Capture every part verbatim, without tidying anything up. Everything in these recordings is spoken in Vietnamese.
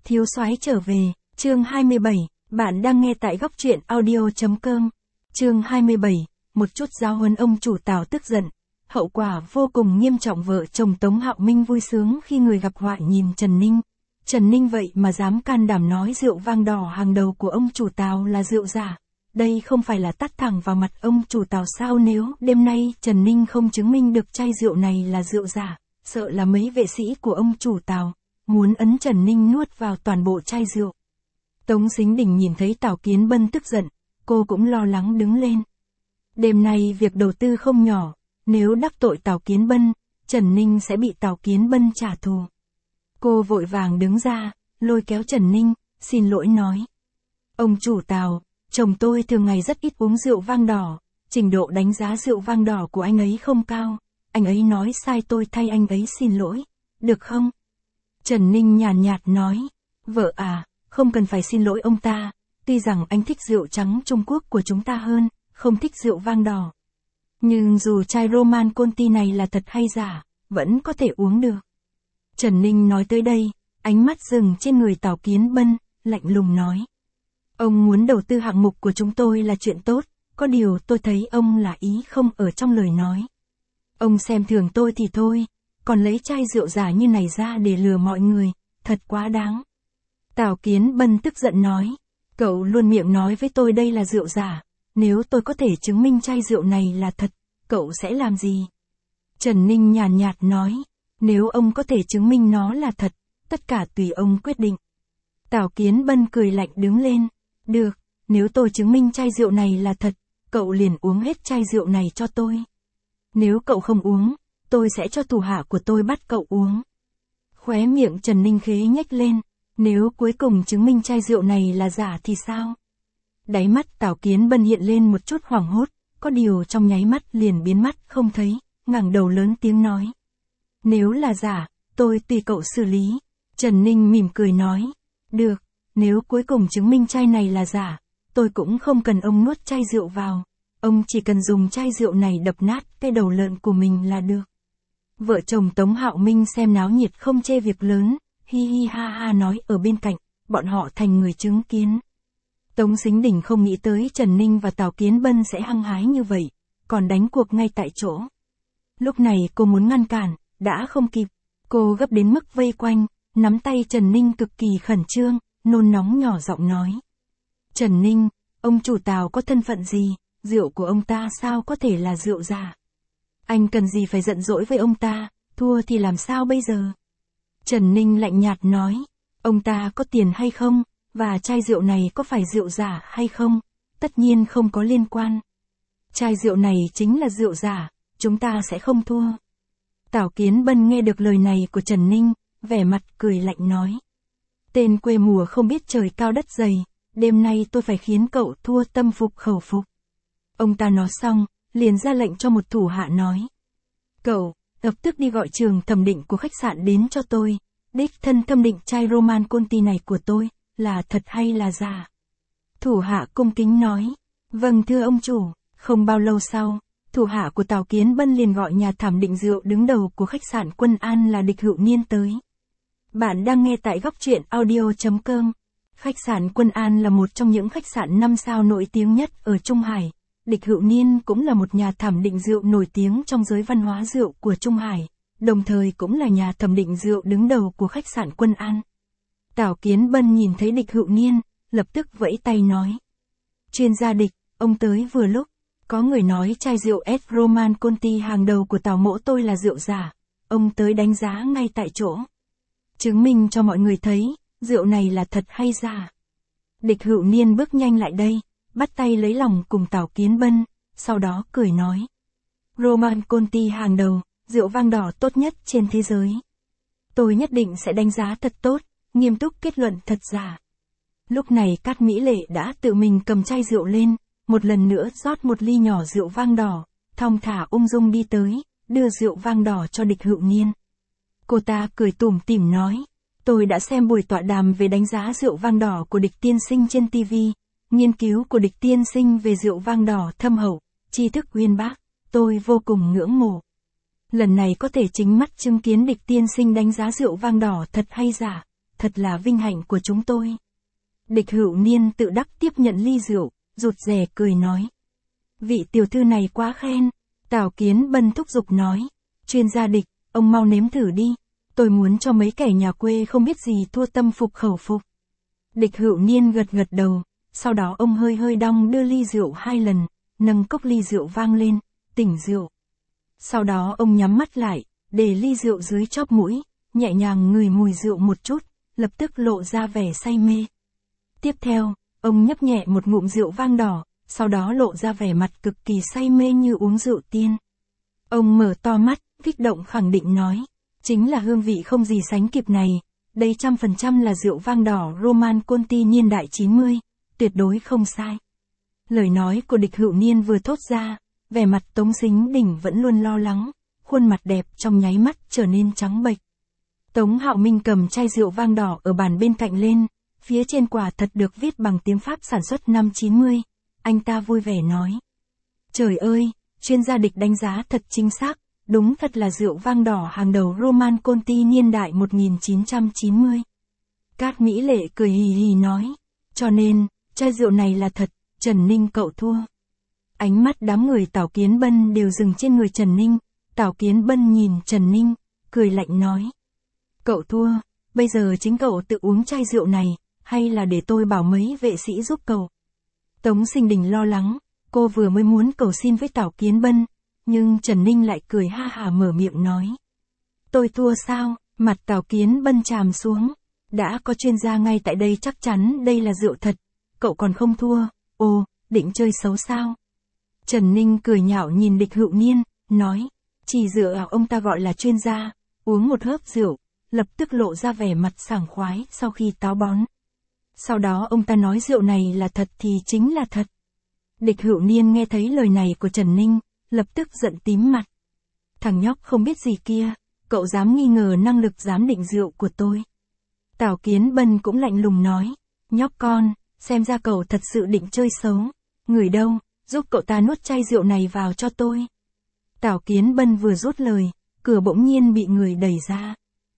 Thiếu soái trở về, chương hai mươi bảy, bạn đang nghe tại góc truyện audio chấm com. Chương hai mươi bảy, một chút giáo huấn. Ông chủ Tào tức giận, hậu quả vô cùng nghiêm trọng. Vợ chồng Tống Hạo Minh vui sướng khi người gặp họa nhìn Trần Ninh. Trần Ninh vậy mà dám can đảm nói rượu vang đỏ hàng đầu của ông chủ Tào là rượu giả. Đây không phải là tát thẳng vào mặt ông chủ Tào sao? Nếu đêm nay Trần Ninh không chứng minh được chai rượu này là rượu giả, sợ là mấy vệ sĩ của ông chủ Tào muốn ấn Trần Ninh nuốt vào toàn bộ chai rượu. Tống Sính Đình nhìn thấy Tào Kiến Bân tức giận, cô cũng lo lắng đứng lên. Đêm nay việc đầu tư không nhỏ, nếu đắc tội Tào Kiến Bân, Trần Ninh sẽ bị Tào Kiến Bân trả thù. Cô vội vàng đứng ra, lôi kéo Trần Ninh, xin lỗi nói. Ông chủ Tào, chồng tôi thường ngày rất ít uống rượu vang đỏ, trình độ đánh giá rượu vang đỏ của anh ấy không cao, anh ấy nói sai tôi thay anh ấy xin lỗi, được không? Trần Ninh nhàn nhạt nói, vợ à, không cần phải xin lỗi ông ta, tuy rằng anh thích rượu trắng Trung Quốc của chúng ta hơn, không thích rượu vang đỏ. Nhưng dù chai Roman Conti này là thật hay giả, vẫn có thể uống được. Trần Ninh nói tới đây, ánh mắt dừng trên người Tào Kiến Bân, lạnh lùng nói. Ông muốn đầu tư hạng mục của chúng tôi là chuyện tốt, có điều tôi thấy ông là ý không ở trong lời nói. Ông xem thường tôi thì thôi, còn lấy chai rượu giả như này ra để lừa mọi người, thật quá đáng. Tào Kiến Bân tức giận nói, cậu luôn miệng nói với tôi đây là rượu giả, nếu tôi có thể chứng minh chai rượu này là thật, cậu sẽ làm gì? Trần Ninh nhàn nhạt nói, nếu ông có thể chứng minh nó là thật, tất cả tùy ông quyết định. Tào Kiến Bân cười lạnh đứng lên, được, nếu tôi chứng minh chai rượu này là thật, cậu liền uống hết chai rượu này cho tôi. Nếu cậu không uống, tôi sẽ cho thủ hạ của tôi bắt cậu uống. Khóe miệng Trần Ninh khế nhếch lên, nếu cuối cùng chứng minh chai rượu này là giả thì sao? Đáy mắt Tào Kiến Bân hiện lên một chút hoảng hốt, có điều trong nháy mắt liền biến mất không thấy, ngẩng đầu lớn tiếng nói. Nếu là giả, tôi tùy cậu xử lý. Trần Ninh mỉm cười nói, được, nếu cuối cùng chứng minh chai này là giả, tôi cũng không cần ông nuốt chai rượu vào, ông chỉ cần dùng chai rượu này đập nát cái đầu lợn của mình là được. Vợ chồng Tống Hạo Minh xem náo nhiệt không chê việc lớn, hi hi ha ha nói ở bên cạnh, bọn họ thành người chứng kiến. Tống Sính Đình không nghĩ tới Trần Ninh và Tào Kiến Bân sẽ hăng hái như vậy, còn đánh cuộc ngay tại chỗ. Lúc này cô muốn ngăn cản, đã không kịp, cô gấp đến mức vây quanh, nắm tay Trần Ninh cực kỳ khẩn trương, nôn nóng nhỏ giọng nói. Trần Ninh, ông chủ Tào có thân phận gì, rượu của ông ta sao có thể là rượu giả? Anh cần gì phải giận dỗi với ông ta, thua thì làm sao bây giờ? Trần Ninh lạnh nhạt nói, ông ta có tiền hay không, và chai rượu này có phải rượu giả hay không, tất nhiên không có liên quan. Chai rượu này chính là rượu giả, chúng ta sẽ không thua. Tào Kiến Bân nghe được lời này của Trần Ninh, vẻ mặt cười lạnh nói. Tên quê mùa không biết trời cao đất dày, đêm nay tôi phải khiến cậu thua tâm phục khẩu phục. Ông ta nói xong, liền ra lệnh cho một thủ hạ nói. Cậu, lập tức đi gọi trường thẩm định của khách sạn đến cho tôi, đích thân thẩm định chai Roman Conti này của tôi, là thật hay là giả. Thủ hạ cung kính nói, vâng thưa ông chủ. Không bao lâu sau, thủ hạ của Tào Kiến Bân liền gọi nhà thẩm định rượu đứng đầu của khách sạn Quân An là Địch Hữu Niên tới. Bạn đang nghe tại góc truyện audio chấm com. Khách sạn Quân An là một trong những khách sạn năm sao nổi tiếng nhất ở Trung Hải. Địch Hữu Niên cũng là một nhà thẩm định rượu nổi tiếng trong giới văn hóa rượu của Trung Hải, đồng thời cũng là nhà thẩm định rượu đứng đầu của khách sạn Quân An. Tào Kiến Bân nhìn thấy Địch Hữu Niên, lập tức vẫy tay nói. Chuyên gia Địch, ông tới vừa lúc, có người nói chai rượu S Roman Conti hàng đầu của Tào mỗ tôi là rượu giả, ông tới đánh giá ngay tại chỗ. Chứng minh cho mọi người thấy, rượu này là thật hay giả. Địch Hữu Niên bước nhanh lại đây, bắt tay lấy lòng cùng Tào Kiến Bân, sau đó cười nói. Roman Conti hàng đầu, rượu vang đỏ tốt nhất trên thế giới. Tôi nhất định sẽ đánh giá thật tốt, nghiêm túc kết luận thật giả. Lúc này Cát Mỹ Lệ đã tự mình cầm chai rượu lên, một lần nữa rót một ly nhỏ rượu vang đỏ, thong thả ung dung đi tới, đưa rượu vang đỏ cho Địch Hữu Niên. Cô ta cười tủm tỉm nói, tôi đã xem buổi tọa đàm về đánh giá rượu vang đỏ của Địch tiên sinh trên ti vi, nghiên cứu của Địch tiên sinh về rượu vang đỏ thâm hậu, tri thức uyên bác, tôi vô cùng ngưỡng mộ. Lần này có thể chính mắt chứng kiến Địch tiên sinh đánh giá rượu vang đỏ thật hay giả, thật là vinh hạnh của chúng tôi. Địch Hữu Niên tự đắc tiếp nhận ly rượu, rụt rè cười nói. Vị tiểu thư này quá khen. Tào Kiến Bân thúc giục nói. Chuyên gia Địch, ông mau nếm thử đi. Tôi muốn cho mấy kẻ nhà quê không biết gì thua tâm phục khẩu phục. Địch Hữu Niên gật gật đầu, sau đó ông hơi hơi đong đưa ly rượu hai lần, nâng cốc ly rượu vang lên, tỉnh rượu. Sau đó ông nhắm mắt lại, để ly rượu dưới chóp mũi, nhẹ nhàng ngửi mùi rượu một chút, lập tức lộ ra vẻ say mê. Tiếp theo, ông nhấp nhẹ một ngụm rượu vang đỏ, sau đó lộ ra vẻ mặt cực kỳ say mê như uống rượu tiên. Ông mở to mắt, kích động khẳng định nói, chính là hương vị không gì sánh kịp này, đây trăm phần trăm là rượu vang đỏ Roman Conti niên đại chín mươi, tuyệt đối không sai. Lời nói của Địch Hữu Niên vừa thốt ra, vẻ mặt Tống Sính Đình vẫn luôn lo lắng, khuôn mặt đẹp trong nháy mắt trở nên trắng bệch. Tống Hạo Minh cầm chai rượu vang đỏ ở bàn bên cạnh lên, phía trên quả thật được viết bằng tiếng Pháp sản xuất năm chín mươi, anh ta vui vẻ nói. Trời ơi, chuyên gia Địch đánh giá thật chính xác, đúng thật là rượu vang đỏ hàng đầu Roman Conti niên đại một nghìn chín trăm chín mươi. Cát Mỹ Lệ cười hì hì nói, cho nên, chai rượu này là thật, Trần Ninh cậu thua. Ánh mắt đám người Tào Kiến Bân đều dừng trên người Trần Ninh, Tào Kiến Bân nhìn Trần Ninh, cười lạnh nói. Cậu thua, bây giờ chính cậu tự uống chai rượu này, hay là để tôi bảo mấy vệ sĩ giúp cậu? Tống Sinh Đình lo lắng, cô vừa mới muốn cầu xin với Tào Kiến Bân, nhưng Trần Ninh lại cười ha hả mở miệng nói. Tôi thua sao? Mặt Tào Kiến Bân tràm xuống. Đã có chuyên gia ngay tại đây chắc chắn đây là rượu thật, cậu còn không thua, ồ, định chơi xấu sao? Trần Ninh cười nhạo nhìn Địch Hữu Niên, nói, chỉ dựa vào ông ta gọi là chuyên gia, uống một hớp rượu, lập tức lộ ra vẻ mặt sảng khoái sau khi táo bón. Sau đó ông ta nói rượu này là thật thì chính là thật. Địch Hữu Niên nghe thấy lời này của Trần Ninh, lập tức giận tím mặt. Thằng nhóc không biết gì kia, cậu dám nghi ngờ năng lực giám định rượu của tôi. Tào Kiến Bân cũng lạnh lùng nói, nhóc con, xem ra cậu thật sự định chơi xấu. Người đâu, giúp cậu ta nuốt chai rượu này vào cho tôi. Tào Kiến Bân vừa rút lời, cửa bỗng nhiên bị người đẩy ra.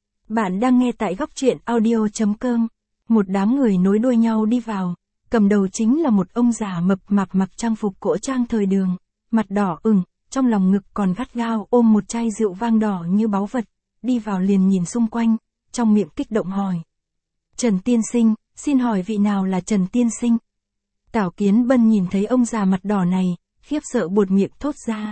Bạn đang nghe tại góc truyện audio chấm com. Một đám người nối đuôi nhau đi vào, cầm đầu chính là một ông già mập mạp mặc trang phục cổ trang thời đường, mặt đỏ ửng, trong lòng ngực còn gắt gao ôm một chai rượu vang đỏ như báu vật, đi vào liền nhìn xung quanh, trong miệng kích động hỏi. Trần tiên sinh, xin hỏi vị nào là Trần tiên sinh? Tào Kiến Bân nhìn thấy ông già mặt đỏ này, khiếp sợ buột miệng thốt ra.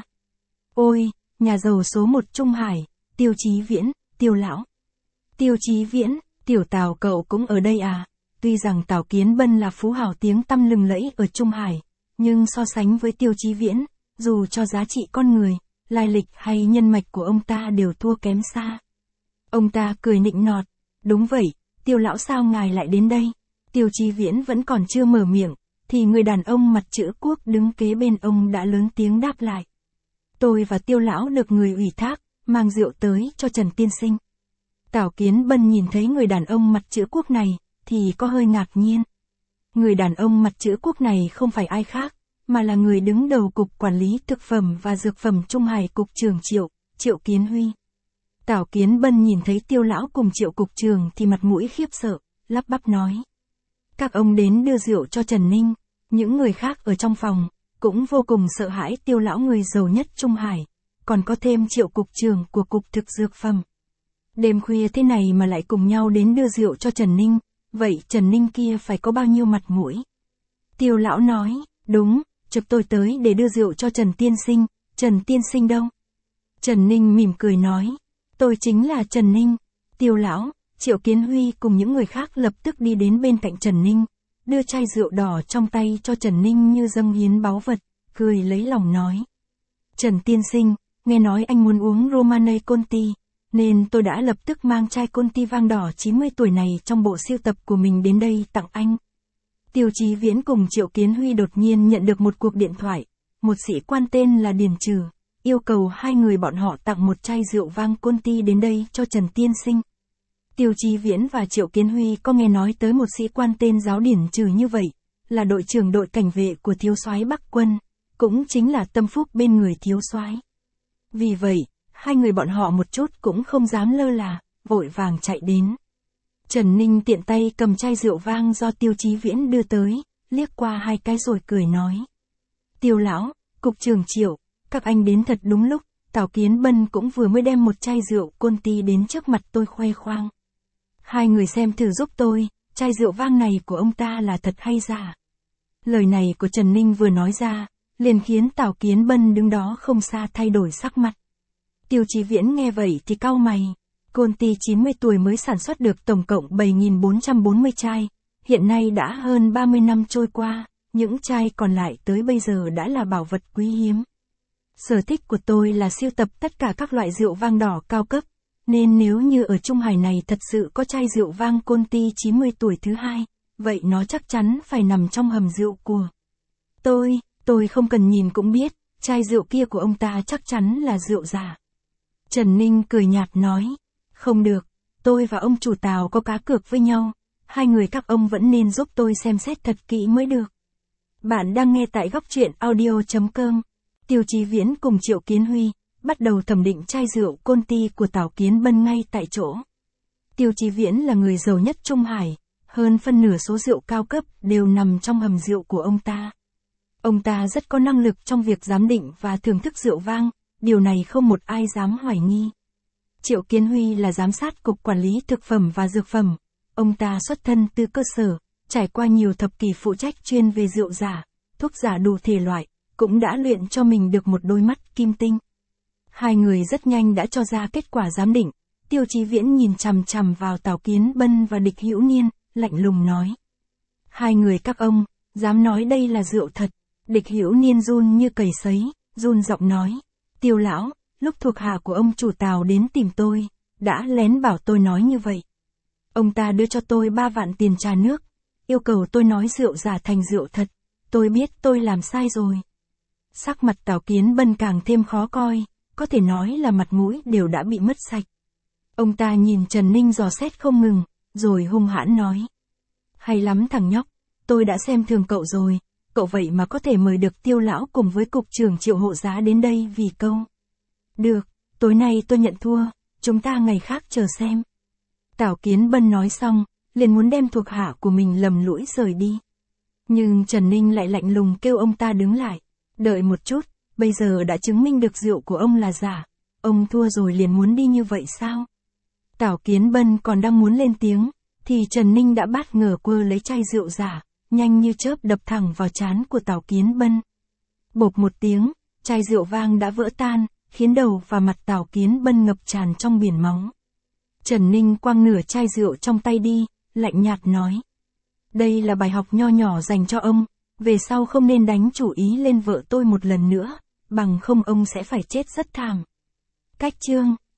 Ôi, nhà giàu số một Trung Hải, Tiêu Chí Viễn, Tiêu lão. Tiêu Chí Viễn, tiểu Tào cậu cũng ở đây à? Tuy rằng Tào Kiến Bân là phú hào tiếng tăm lừng lẫy ở Trung Hải, nhưng so sánh với Tiêu Chí Viễn, dù cho giá trị con người, lai lịch hay nhân mạch của ông ta đều thua kém xa. Ông ta cười nịnh nọt, đúng vậy, Tiêu lão sao ngài lại đến đây? Tiêu Chí Viễn vẫn còn chưa mở miệng, thì người đàn ông mặt chữ quốc đứng kế bên ông đã lớn tiếng đáp lại. Tôi và Tiêu lão được người ủy thác, mang rượu tới cho Trần tiên sinh. Tào Kiến Bân nhìn thấy người đàn ông mặt chữ quốc này, thì có hơi ngạc nhiên. Người đàn ông mặt chữ quốc này không phải ai khác, mà là người đứng đầu Cục Quản lý Thực phẩm và Dược phẩm Trung Hải Cục trưởng Triệu, Triệu Kiến Huy. Tào Kiến Bân nhìn thấy Tiêu lão cùng Triệu cục trưởng thì mặt mũi khiếp sợ, lắp bắp nói. Các ông đến đưa rượu cho Trần Ninh, những người khác ở trong phòng, cũng vô cùng sợ hãi Tiêu lão người giàu nhất Trung Hải, còn có thêm Triệu cục trưởng của Cục Thực Dược phẩm. Đêm khuya thế này mà lại cùng nhau đến đưa rượu cho Trần Ninh, vậy Trần Ninh kia phải có bao nhiêu mặt mũi? Tiêu lão nói, đúng, trực tôi tới để đưa rượu cho Trần tiên sinh, Trần tiên sinh đâu? Trần Ninh mỉm cười nói, tôi chính là Trần Ninh. Tiêu lão, Triệu Kiến Huy cùng những người khác lập tức đi đến bên cạnh Trần Ninh, đưa chai rượu đỏ trong tay cho Trần Ninh như dâng hiến báu vật, cười lấy lòng nói. Trần tiên sinh, nghe nói anh muốn uống Romane Conti, nên tôi đã lập tức mang chai Conti vang đỏ chín mươi tuổi này trong bộ sưu tập của mình đến đây tặng anh. Tiêu Chí Viễn cùng Triệu Kiến Huy đột nhiên nhận được một cuộc điện thoại, một sĩ quan tên là Điền Trừ, yêu cầu hai người bọn họ tặng một chai rượu vang Conti đến đây cho Trần tiên sinh. Tiêu Chí Viễn và Triệu Kiến Huy có nghe nói tới một sĩ quan tên Giáo Điển Trừ như vậy, là đội trưởng đội cảnh vệ của thiếu soái Bắc quân, cũng chính là tâm phúc bên người thiếu soái. Vì vậy, hai người bọn họ một chút cũng không dám lơ là, vội vàng chạy đến. Trần Ninh tiện tay cầm chai rượu vang do Tiêu Chí Viễn đưa tới, liếc qua hai cái rồi cười nói. Tiêu lão, cục trưởng Triệu, các anh đến thật đúng lúc, Tào Kiến Bân cũng vừa mới đem một chai rượu Côn Ti đến trước mặt tôi khoe khoang. Hai người xem thử giúp tôi, chai rượu vang này của ông ta là thật hay giả? Lời này của Trần Ninh vừa nói ra, liền khiến Tào Kiến Bân đứng đó không xa thay đổi sắc mặt. Tiêu Chí Viễn nghe vậy thì cau mày. Côn Ti chín mươi tuổi mới sản xuất được tổng cộng bảy nghìn bốn trăm bốn mươi chai, hiện nay đã hơn ba mươi năm trôi qua, những chai còn lại tới bây giờ đã là bảo vật quý hiếm. Sở thích của tôi là sưu tập tất cả các loại rượu vang đỏ cao cấp, nên nếu như ở Trung Hải này thật sự có chai rượu vang Côn Ti chín mươi tuổi thứ hai, vậy nó chắc chắn phải nằm trong hầm rượu của tôi, tôi không cần nhìn cũng biết, chai rượu kia của ông ta chắc chắn là rượu giả. Trần Ninh cười nhạt nói, không được, tôi và ông chủ Tào có cá cược với nhau, hai người các ông vẫn nên giúp tôi xem xét thật kỹ mới được. Bạn đang nghe tại góc truyện audio chấm com. Tiêu Chí Viễn cùng Triệu Kiến Huy bắt đầu thẩm định chai rượu Côn Ti của Tào Kiến Bân ngay tại chỗ. Tiêu Chí Viễn là người giàu nhất Trung Hải, hơn phân nửa số rượu cao cấp đều nằm trong hầm rượu của ông ta. Ông ta rất có năng lực trong việc giám định và thưởng thức rượu vang, điều này không một ai dám hoài nghi. Triệu Kiến Huy là giám sát cục quản lý thực phẩm và dược phẩm, ông ta xuất thân từ cơ sở, trải qua nhiều thập kỷ phụ trách chuyên về rượu giả, thuốc giả đủ thể loại, cũng đã luyện cho mình được một đôi mắt kim tinh. Hai người rất nhanh đã cho ra kết quả giám định, Tiêu Chí Viễn nhìn chằm chằm vào Tào Kiến Bân và Địch Hữu Niên, lạnh lùng nói. Hai người các ông, dám nói đây là rượu thật? Địch Hữu Niên run như cầy sấy, run giọng nói. Tiêu lão, lúc thuộc hạ của ông chủ Tào đến tìm tôi, đã lén bảo tôi nói như vậy. Ông ta đưa cho tôi ba vạn tiền trà nước, yêu cầu tôi nói rượu giả thành rượu thật, tôi biết tôi làm sai rồi. Sắc mặt Tào Kiến Bân càng thêm khó coi, có thể nói là mặt mũi đều đã bị mất sạch. Ông ta nhìn Trần Ninh dò xét không ngừng, rồi hung hãn nói. Hay lắm thằng nhóc, tôi đã xem thường cậu rồi, cậu vậy mà có thể mời được Tiêu lão cùng với cục trưởng Triệu hộ giá đến đây vì câu. Được, tối nay tôi nhận thua, chúng ta ngày khác chờ xem. Tào Kiến Bân nói xong, liền muốn đem thuộc hạ của mình lầm lũi rời đi. Nhưng Trần Ninh lại lạnh lùng kêu ông ta đứng lại. Đợi một chút, bây giờ đã chứng minh được rượu của ông là giả, ông thua rồi liền muốn đi như vậy sao? Tào Kiến Bân còn đang muốn lên tiếng, thì Trần Ninh đã bất ngờ quơ lấy chai rượu giả, nhanh như chớp đập thẳng vào trán của Tào Kiến Bân. Bộp một tiếng, chai rượu vang đã vỡ tan, khiến đầu và mặt Tào Kiến Bân ngập tràn trong biển máu. Trần Ninh quăng nửa chai rượu trong tay đi, lạnh nhạt nói. Đây là bài học nho nhỏ dành cho ông, về sau không nên đánh chủ ý lên vợ tôi một lần nữa, bằng không ông sẽ phải chết rất thảm. Cách chương